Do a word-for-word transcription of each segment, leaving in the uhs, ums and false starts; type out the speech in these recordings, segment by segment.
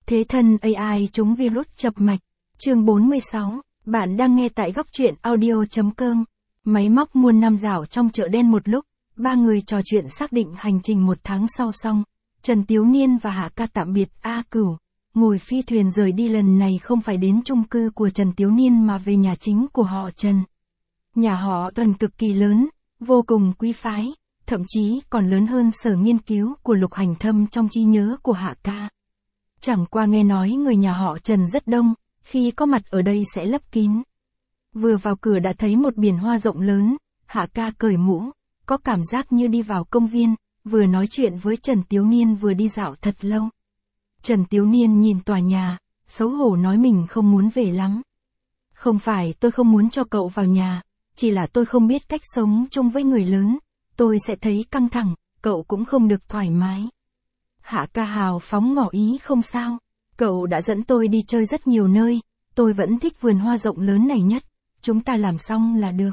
Thế thân a i chống virus chập mạch. Chương bốn mươi sáu, bạn đang nghe tại góc truyện audio.com. Máy móc muôn năm rảo trong chợ đen một lúc, ba người trò chuyện xác định hành trình một tháng sau xong. Trần Tiếu Niên và Hạ Ca tạm biệt A Cửu, ngồi phi thuyền rời đi lần này không phải đến chung cư của Trần Tiếu Niên mà về nhà chính của họ Trần. Nhà họ Tuần cực kỳ lớn, vô cùng quý phái, thậm chí còn lớn hơn sở nghiên cứu của Lục Hành Thâm trong trí nhớ của Hạ Ca. Chẳng qua nghe nói người nhà họ Trần rất đông, khi có mặt ở đây sẽ lấp kín. Vừa vào cửa đã thấy một biển hoa rộng lớn, Hạ Ca cởi mũ, có cảm giác như đi vào công viên, vừa nói chuyện với Trần Tiếu Niên vừa đi dạo thật lâu. Trần Tiếu Niên nhìn tòa nhà, xấu hổ nói mình không muốn về lắm. Không phải tôi không muốn cho cậu vào nhà, chỉ là tôi không biết cách sống chung với người lớn, tôi sẽ thấy căng thẳng, cậu cũng không được thoải mái. Hạ Ca hào phóng ngỏ ý không sao, cậu đã dẫn tôi đi chơi rất nhiều nơi, tôi vẫn thích vườn hoa rộng lớn này nhất, chúng ta làm xong là được.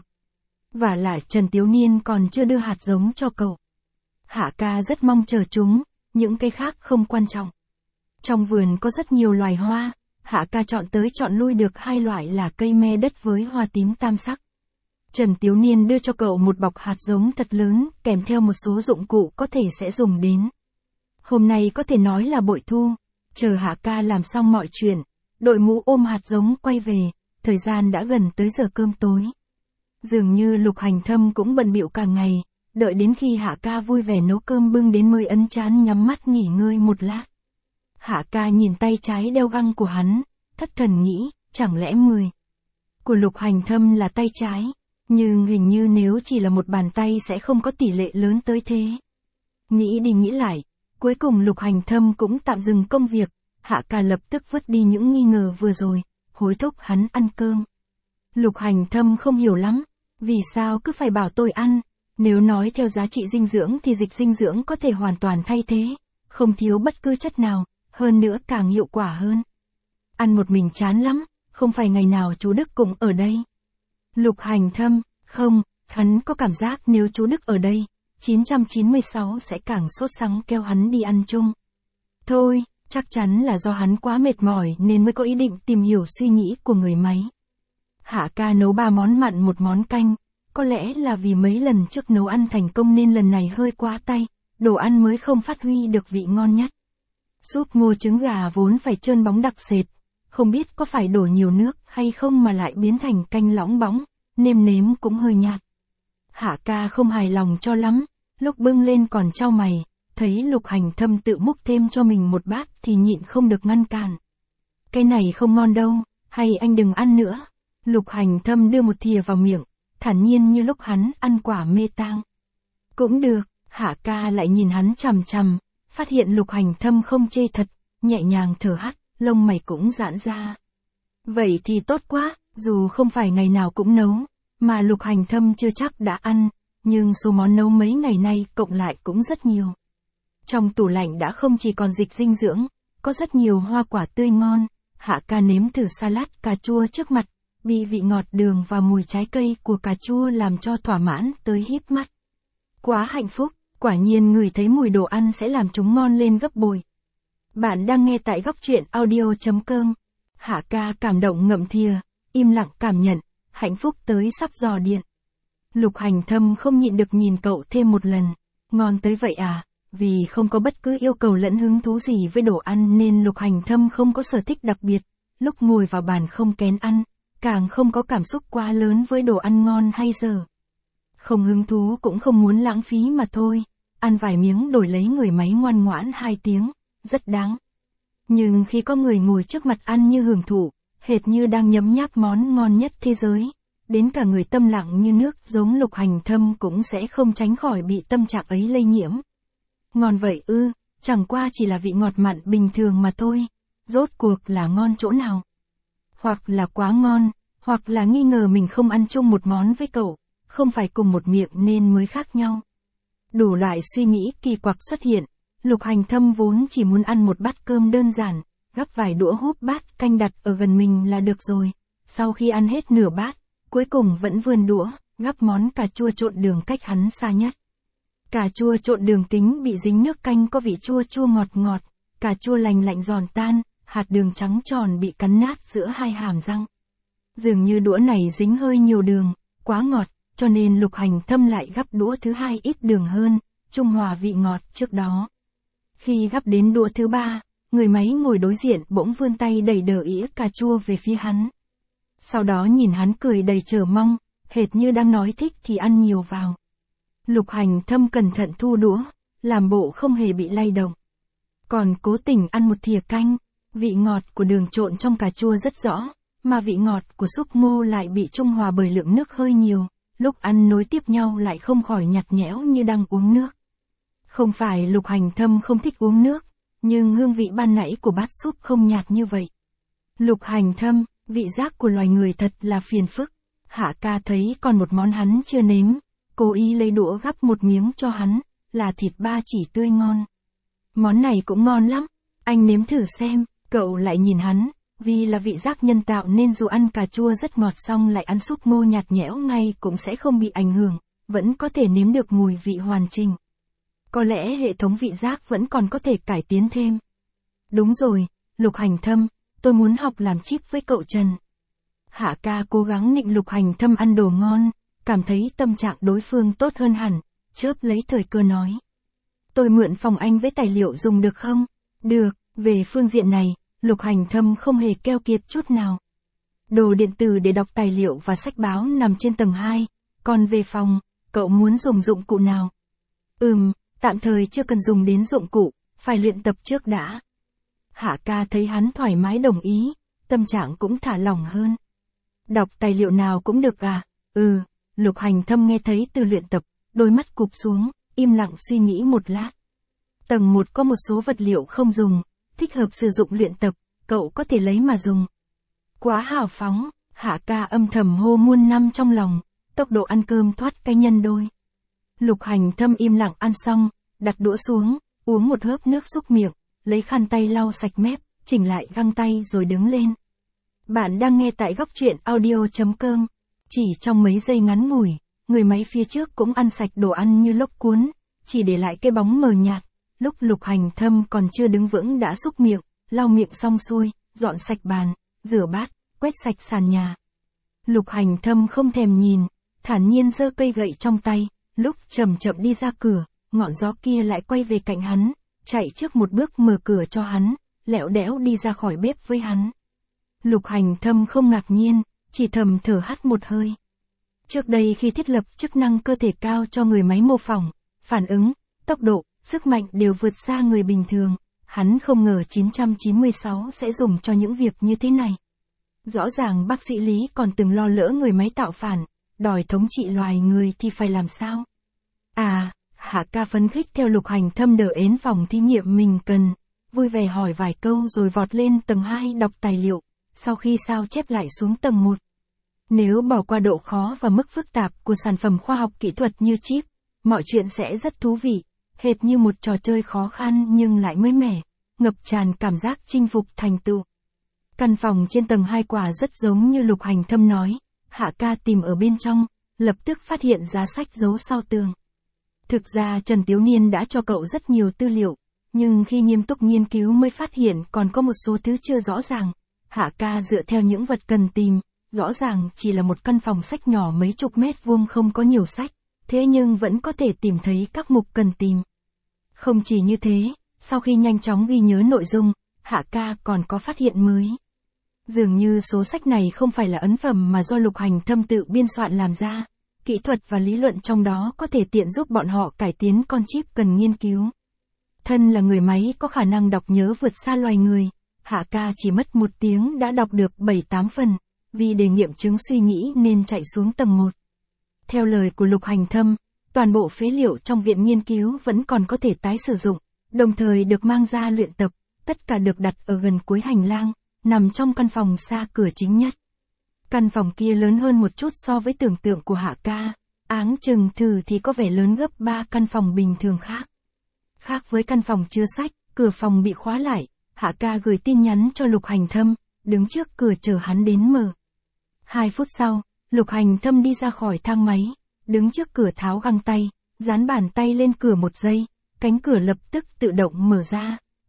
Và lại Trần Tiếu Niên còn chưa đưa hạt giống cho cậu. Hạ Ca rất mong chờ chúng, những cây khác không quan trọng. Trong vườn có rất nhiều loài hoa, Hạ Ca chọn tới chọn lui được hai loại là cây me đất với hoa tím tam sắc. Trần Tiếu Niên đưa cho cậu một bọc hạt giống thật lớn, kèm theo một số dụng cụ có thể sẽ dùng đến. Hôm nay có thể nói là bội thu, chờ Hạ Ca làm xong mọi chuyện, đội mũ ôm hạt giống quay về, thời gian đã gần tới giờ cơm tối. Dường như Lục Hành Thâm cũng bận bịu cả ngày, đợi đến khi Hạ Ca vui vẻ nấu cơm bưng đến mới ấn chán nhắm mắt nghỉ ngơi một lát. Hạ Ca nhìn tay trái đeo găng của hắn, thất thần nghĩ, chẳng lẽ mười của Lục Hành Thâm là tay trái, nhưng hình như nếu chỉ là một bàn tay sẽ không có tỷ lệ lớn tới thế. Nghĩ đi nghĩ lại, cuối cùng Lục Hành Thâm cũng tạm dừng công việc, Hạ Ca lập tức vứt đi những nghi ngờ vừa rồi, hối thúc hắn ăn cơm. Lục Hành Thâm không hiểu lắm, vì sao cứ phải bảo tôi ăn, nếu nói theo giá trị dinh dưỡng thì dịch dinh dưỡng có thể hoàn toàn thay thế, không thiếu bất cứ chất nào, hơn nữa càng hiệu quả hơn. Ăn một mình chán lắm, không phải ngày nào chú Đức cũng ở đây. Lục Hành Thâm, không, hắn có cảm giác nếu chú Đức ở đây, chín trăm chín mươi sáu sẽ càng sốt sắng kêu hắn đi ăn chung. Thôi, chắc chắn là do hắn quá mệt mỏi nên mới có ý định tìm hiểu suy nghĩ của người máy. Hạ Ca nấu ba món mặn một món canh, có lẽ là vì mấy lần trước nấu ăn thành công nên lần này hơi quá tay, đồ ăn mới không phát huy được vị ngon nhất. Súp ngô trứng gà vốn phải trơn bóng đặc sệt, không biết có phải đổ nhiều nước hay không mà lại biến thành canh lõng bóng, nêm nếm cũng hơi nhạt. Hạ Ca không hài lòng cho lắm, lúc bưng lên còn chau mày, thấy Lục Hành Thâm tự múc thêm cho mình một bát thì nhịn không được ngăn cản. Cái này không ngon đâu, hay anh đừng ăn nữa. Lục Hành Thâm đưa một thìa vào miệng, thản nhiên như lúc hắn ăn quả mê tang. Cũng được, Hạ Ca lại nhìn hắn chằm chằm, phát hiện Lục Hành Thâm không chê thật, nhẹ nhàng thở hắt, lông mày cũng giãn ra. Vậy thì tốt quá, dù không phải ngày nào cũng nấu, mà Lục Hành Thâm chưa chắc đã ăn, nhưng số món nấu mấy ngày nay cộng lại cũng rất nhiều. Trong tủ lạnh đã không chỉ còn dịch dinh dưỡng, có rất nhiều hoa quả tươi ngon. Hạ Ca nếm thử salad cà chua trước mặt, bị vị ngọt đường và mùi trái cây của cà chua làm cho thỏa mãn tới híp mắt. Quá hạnh phúc, quả nhiên ngửi thấy mùi đồ ăn sẽ làm chúng ngon lên gấp bội. Bạn đang nghe tại góc truyện audio.com. Hạ Ca cảm động ngậm thìa, im lặng cảm nhận, hạnh phúc tới sắp dò điện. Lục Hành Thâm không nhịn được nhìn cậu thêm một lần, ngon tới vậy à? Vì không có bất cứ yêu cầu lẫn hứng thú gì với đồ ăn nên Lục Hành Thâm không có sở thích đặc biệt, lúc ngồi vào bàn không kén ăn, càng không có cảm xúc quá lớn với đồ ăn ngon hay dở. Không hứng thú cũng không muốn lãng phí mà thôi, ăn vài miếng đổi lấy người máy ngoan ngoãn hai tiếng, rất đáng. Nhưng khi có người ngồi trước mặt ăn như hưởng thụ, hệt như đang nhấm nháp món ngon nhất thế giới, đến cả người tâm lặng như nước giống Lục Hành Thâm cũng sẽ không tránh khỏi bị tâm trạng ấy lây nhiễm. Ngon vậy ư, chẳng qua chỉ là vị ngọt mặn bình thường mà thôi, rốt cuộc là ngon chỗ nào? Hoặc là quá ngon, hoặc là nghi ngờ mình không ăn chung một món với cậu, không phải cùng một miệng nên mới khác nhau. Đủ loại suy nghĩ kỳ quặc xuất hiện, Lục Hành Thâm vốn chỉ muốn ăn một bát cơm đơn giản, gắp vài đũa húp bát canh đặt ở gần mình là được rồi. Sau khi ăn hết nửa bát, cuối cùng vẫn vươn đũa, gắp món cà chua trộn đường cách hắn xa nhất. Cà chua trộn đường tính bị dính nước canh có vị chua chua ngọt ngọt, cà chua lành lạnh giòn tan, hạt đường trắng tròn bị cắn nát giữa hai hàm răng. Dường như đũa này dính hơi nhiều đường, quá ngọt, cho nên Lục Hành Thâm lại gắp đũa thứ hai ít đường hơn, trung hòa vị ngọt trước đó. Khi gắp đến đũa thứ ba, người máy ngồi đối diện bỗng vươn tay đẩy đờ ĩa cà chua về phía hắn. Sau đó nhìn hắn cười đầy chờ mong, hệt như đang nói thích thì ăn nhiều vào. Lục Hành Thâm cẩn thận thu đũa, làm bộ không hề bị lay động. Còn cố tình ăn một thìa canh, vị ngọt của đường trộn trong cà chua rất rõ, mà vị ngọt của súp ngô lại bị trung hòa bởi lượng nước hơi nhiều, lúc ăn nối tiếp nhau lại không khỏi nhạt nhẽo như đang uống nước. Không phải Lục Hành Thâm không thích uống nước, nhưng hương vị ban nãy của bát súp không nhạt như vậy. Lục Hành Thâm, vị giác của loài người thật là phiền phức. Hạ ca thấy còn một món hắn chưa nếm, cố ý lấy đũa gắp một miếng cho hắn, là thịt ba chỉ tươi ngon. Món này cũng ngon lắm, anh nếm thử xem. Cậu lại nhìn hắn, vì là vị giác nhân tạo nên dù ăn cà chua rất ngọt xong lại ăn súp ngô nhạt nhẽo ngay cũng sẽ không bị ảnh hưởng, vẫn có thể nếm được mùi vị hoàn chỉnh. Có lẽ hệ thống vị giác vẫn còn có thể cải tiến thêm. Đúng rồi, Lục Hành Thâm, tôi muốn học làm chip với cậu Trần. Hạ ca cố gắng nịnh Lục Hành Thâm ăn đồ ngon, cảm thấy tâm trạng đối phương tốt hơn hẳn, chớp lấy thời cơ nói. Tôi mượn phòng anh với tài liệu dùng được không? Được, về phương diện này, Lục Hành Thâm không hề keo kiệt chút nào. Đồ điện tử để đọc tài liệu và sách báo nằm trên tầng hai, còn về phòng, cậu muốn dùng dụng cụ nào? Ừm, tạm thời chưa cần dùng đến dụng cụ, phải luyện tập trước đã. Hạ ca thấy hắn thoải mái đồng ý, tâm trạng cũng thả lỏng hơn. Đọc tài liệu nào cũng được à? Ừ, Lục Hành Thâm nghe thấy từ luyện tập, đôi mắt cụp xuống, im lặng suy nghĩ một lát. Tầng một có một số vật liệu không dùng, thích hợp sử dụng luyện tập, cậu có thể lấy mà dùng. Quá hào phóng, Hạ ca âm thầm hô muôn năm trong lòng, tốc độ ăn cơm thoát cái nhân đôi. Lục Hành Thâm im lặng ăn xong, đặt đũa xuống, uống một hớp nước súc miệng, lấy khăn tay lau sạch mép, chỉnh lại găng tay rồi đứng lên. Bạn đang nghe tại góc truyện audio chấm com. Chỉ trong mấy giây ngắn ngủi, người máy phía trước cũng ăn sạch đồ ăn như lốc cuốn, chỉ để lại cái bóng mờ nhạt. Lúc Lục Hành Thâm còn chưa đứng vững đã súc miệng, lau miệng xong xuôi, dọn sạch bàn, rửa bát, quét sạch sàn nhà. Lục Hành Thâm không thèm nhìn, thản nhiên giơ cây gậy trong tay, lúc chậm chậm đi ra cửa, ngọn gió kia lại quay về cạnh hắn, chạy trước một bước mở cửa cho hắn, lẹo đẽo đi ra khỏi bếp với hắn. Lục Hành Thâm không ngạc nhiên, chỉ thầm thở hắt một hơi. Trước đây khi thiết lập chức năng cơ thể cao cho người máy mô phỏng, phản ứng, tốc độ, sức mạnh đều vượt xa người bình thường, hắn không ngờ chín trăm chín mươi sáu sẽ dùng cho những việc như thế này. Rõ ràng bác sĩ Lý còn từng lo lỡ người máy tạo phản, đòi thống trị loài người thì phải làm sao? À, Hạ ca phấn khích theo Lục Hành Thâm đỡ ến phòng thí nghiệm mình cần, vui vẻ hỏi vài câu rồi vọt lên tầng hai đọc tài liệu, sau khi sao chép lại xuống tầng một. Nếu bỏ qua độ khó và mức phức tạp của sản phẩm khoa học kỹ thuật như chip, mọi chuyện sẽ rất thú vị, hệt như một trò chơi khó khăn nhưng lại mới mẻ, ngập tràn cảm giác chinh phục thành tựu. Căn phòng trên tầng hai quả rất giống như Lục Hành Thâm nói, Hạ ca tìm ở bên trong, lập tức phát hiện giá sách giấu sau tường. Thực ra Trần Tiếu Niên đã cho cậu rất nhiều tư liệu, nhưng khi nghiêm túc nghiên cứu mới phát hiện còn có một số thứ chưa rõ ràng. Hạ ca dựa theo những vật cần tìm, rõ ràng chỉ là một căn phòng sách nhỏ mấy chục mét vuông không có nhiều sách, thế nhưng vẫn có thể tìm thấy các mục cần tìm. Không chỉ như thế, sau khi nhanh chóng ghi nhớ nội dung, Hạ ca còn có phát hiện mới. Dường như số sách này không phải là ấn phẩm mà do Lục Hành Thâm tự biên soạn làm ra, kỹ thuật và lý luận trong đó có thể tiện giúp bọn họ cải tiến con chip cần nghiên cứu. Thân là người máy có khả năng đọc nhớ vượt xa loài người, Hạ ca chỉ mất một tiếng đã đọc được bảy tám phần, vì để nghiệm chứng suy nghĩ nên chạy xuống tầng một. Theo lời của Lục Hành Thâm, toàn bộ phế liệu trong viện nghiên cứu vẫn còn có thể tái sử dụng, đồng thời được mang ra luyện tập, tất cả được đặt ở gần cuối hành lang, nằm trong căn phòng xa cửa chính nhất. Căn phòng kia lớn hơn một chút so với tưởng tượng của Hạ ca, áng chừng thử thì có vẻ lớn gấp ba căn phòng bình thường khác. Khác với căn phòng chứa sách, cửa phòng bị khóa lại, Hạ ca gửi tin nhắn cho Lục Hành Thâm, đứng trước cửa chờ hắn đến mở. Hai phút sau, Lục Hành Thâm đi ra khỏi thang máy, đứng trước cửa tháo găng tay, dán bàn tay lên cửa một giây, cánh cửa lập tức tự động mở ra,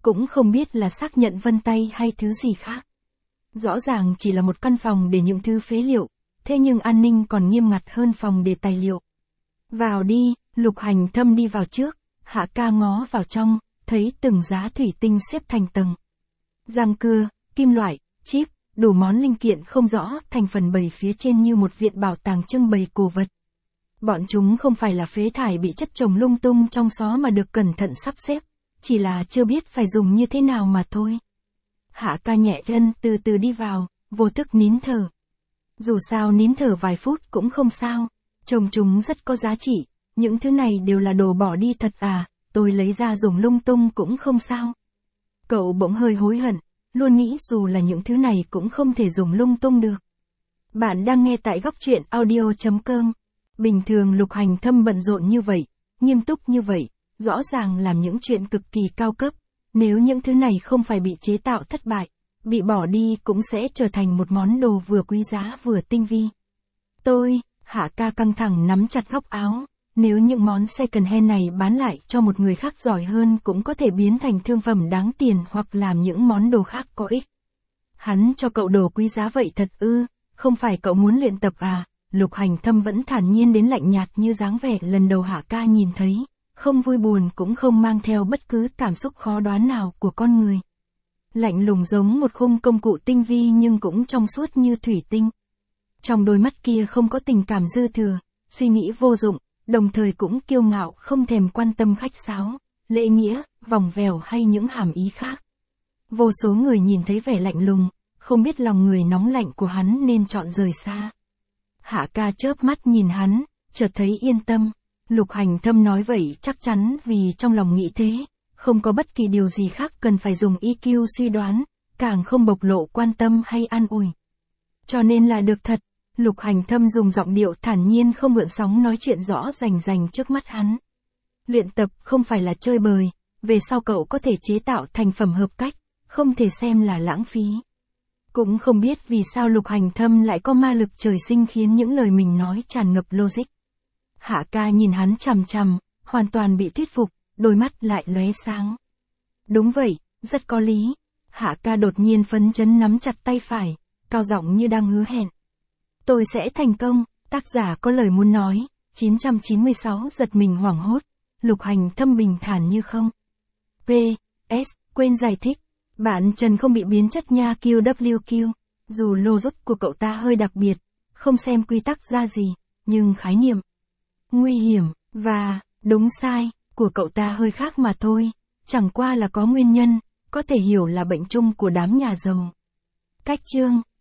cũng không biết là xác nhận vân tay hay thứ gì khác. Rõ ràng chỉ là một căn phòng để những thứ phế liệu, thế nhưng an ninh còn nghiêm ngặt hơn phòng để tài liệu. Vào đi, Lục Hành Thâm đi vào trước, Hạ Ca ngó vào trong, thấy từng giá thủy tinh xếp thành tầng. Răng cưa, kim loại, chip, đủ món linh kiện không rõ thành phần bày phía trên như một viện bảo tàng trưng bày cổ vật. Bọn chúng không phải là phế thải bị chất chồng lung tung trong xó mà được cẩn thận sắp xếp, chỉ là chưa biết phải dùng như thế nào mà thôi. Hạ Ca nhẹ chân từ từ đi vào, vô thức nín thở. Dù sao nín thở vài phút cũng không sao, trông chúng rất có giá trị, những thứ này đều là đồ bỏ đi thật à, tôi lấy ra dùng lung tung cũng không sao. Cậu bỗng hơi hối hận, luôn nghĩ dù là những thứ này cũng không thể dùng lung tung được. Bạn đang nghe tại góc truyện audio chấm com. Bình thường Lục Hành Thâm bận rộn như vậy, nghiêm túc như vậy, rõ ràng làm những chuyện cực kỳ cao cấp. Nếu những thứ này không phải bị chế tạo thất bại, bị bỏ đi cũng sẽ trở thành một món đồ vừa quý giá vừa tinh vi. Tôi, Hạ Ca căng thẳng nắm chặt góc áo, nếu những món second hand này bán lại cho một người khác giỏi hơn cũng có thể biến thành thương phẩm đáng tiền hoặc làm những món đồ khác có ích. Hắn cho cậu đồ quý giá vậy thật ư, không phải cậu muốn luyện tập à? Lục Hành Thâm vẫn thản nhiên đến lạnh nhạt như dáng vẻ lần đầu Hạ Ca nhìn thấy, không vui buồn cũng không mang theo bất cứ cảm xúc khó đoán nào của con người. Lạnh lùng giống một khung công cụ tinh vi nhưng cũng trong suốt như thủy tinh. Trong đôi mắt kia không có tình cảm dư thừa, suy nghĩ vô dụng, đồng thời cũng kiêu ngạo không thèm quan tâm khách sáo, lễ nghĩa, vòng vèo hay những hàm ý khác. Vô số người nhìn thấy vẻ lạnh lùng, không biết lòng người nóng lạnh của hắn nên chọn rời xa. Hạ Ca chớp mắt nhìn hắn, chợt thấy yên tâm. Lục Hành Thâm nói vậy chắc chắn vì trong lòng nghĩ thế, không có bất kỳ điều gì khác cần phải dùng i kiu suy đoán, càng không bộc lộ quan tâm hay an ủi. Cho nên là được thật, Lục Hành Thâm dùng giọng điệu thản nhiên không gợn sóng nói chuyện rõ rành rành trước mắt hắn. Luyện tập không phải là chơi bời, về sau cậu có thể chế tạo thành phẩm hợp cách, không thể xem là lãng phí. Cũng không biết vì sao Lục Hành Thâm lại có ma lực trời sinh khiến những lời mình nói tràn ngập logic. Hạ Ca nhìn hắn chằm chằm, hoàn toàn bị thuyết phục, đôi mắt lại lóe sáng. Đúng vậy, rất có lý. Hạ Ca đột nhiên phấn chấn nắm chặt tay phải, cao giọng như đang hứa hẹn. Tôi sẽ thành công, tác giả có lời muốn nói. chín trăm chín mươi sáu giật mình hoảng hốt, Lục Hành Thâm bình thản như không. P S quên giải thích, bạn Trần không bị biến chất nha Q W Q, dù logic của cậu ta hơi đặc biệt, không xem quy tắc ra gì, nhưng khái niệm, nguy hiểm, và đúng sai, của cậu ta hơi khác mà thôi, chẳng qua là có nguyên nhân, có thể hiểu là bệnh chung của đám nhà giàu. Cách chương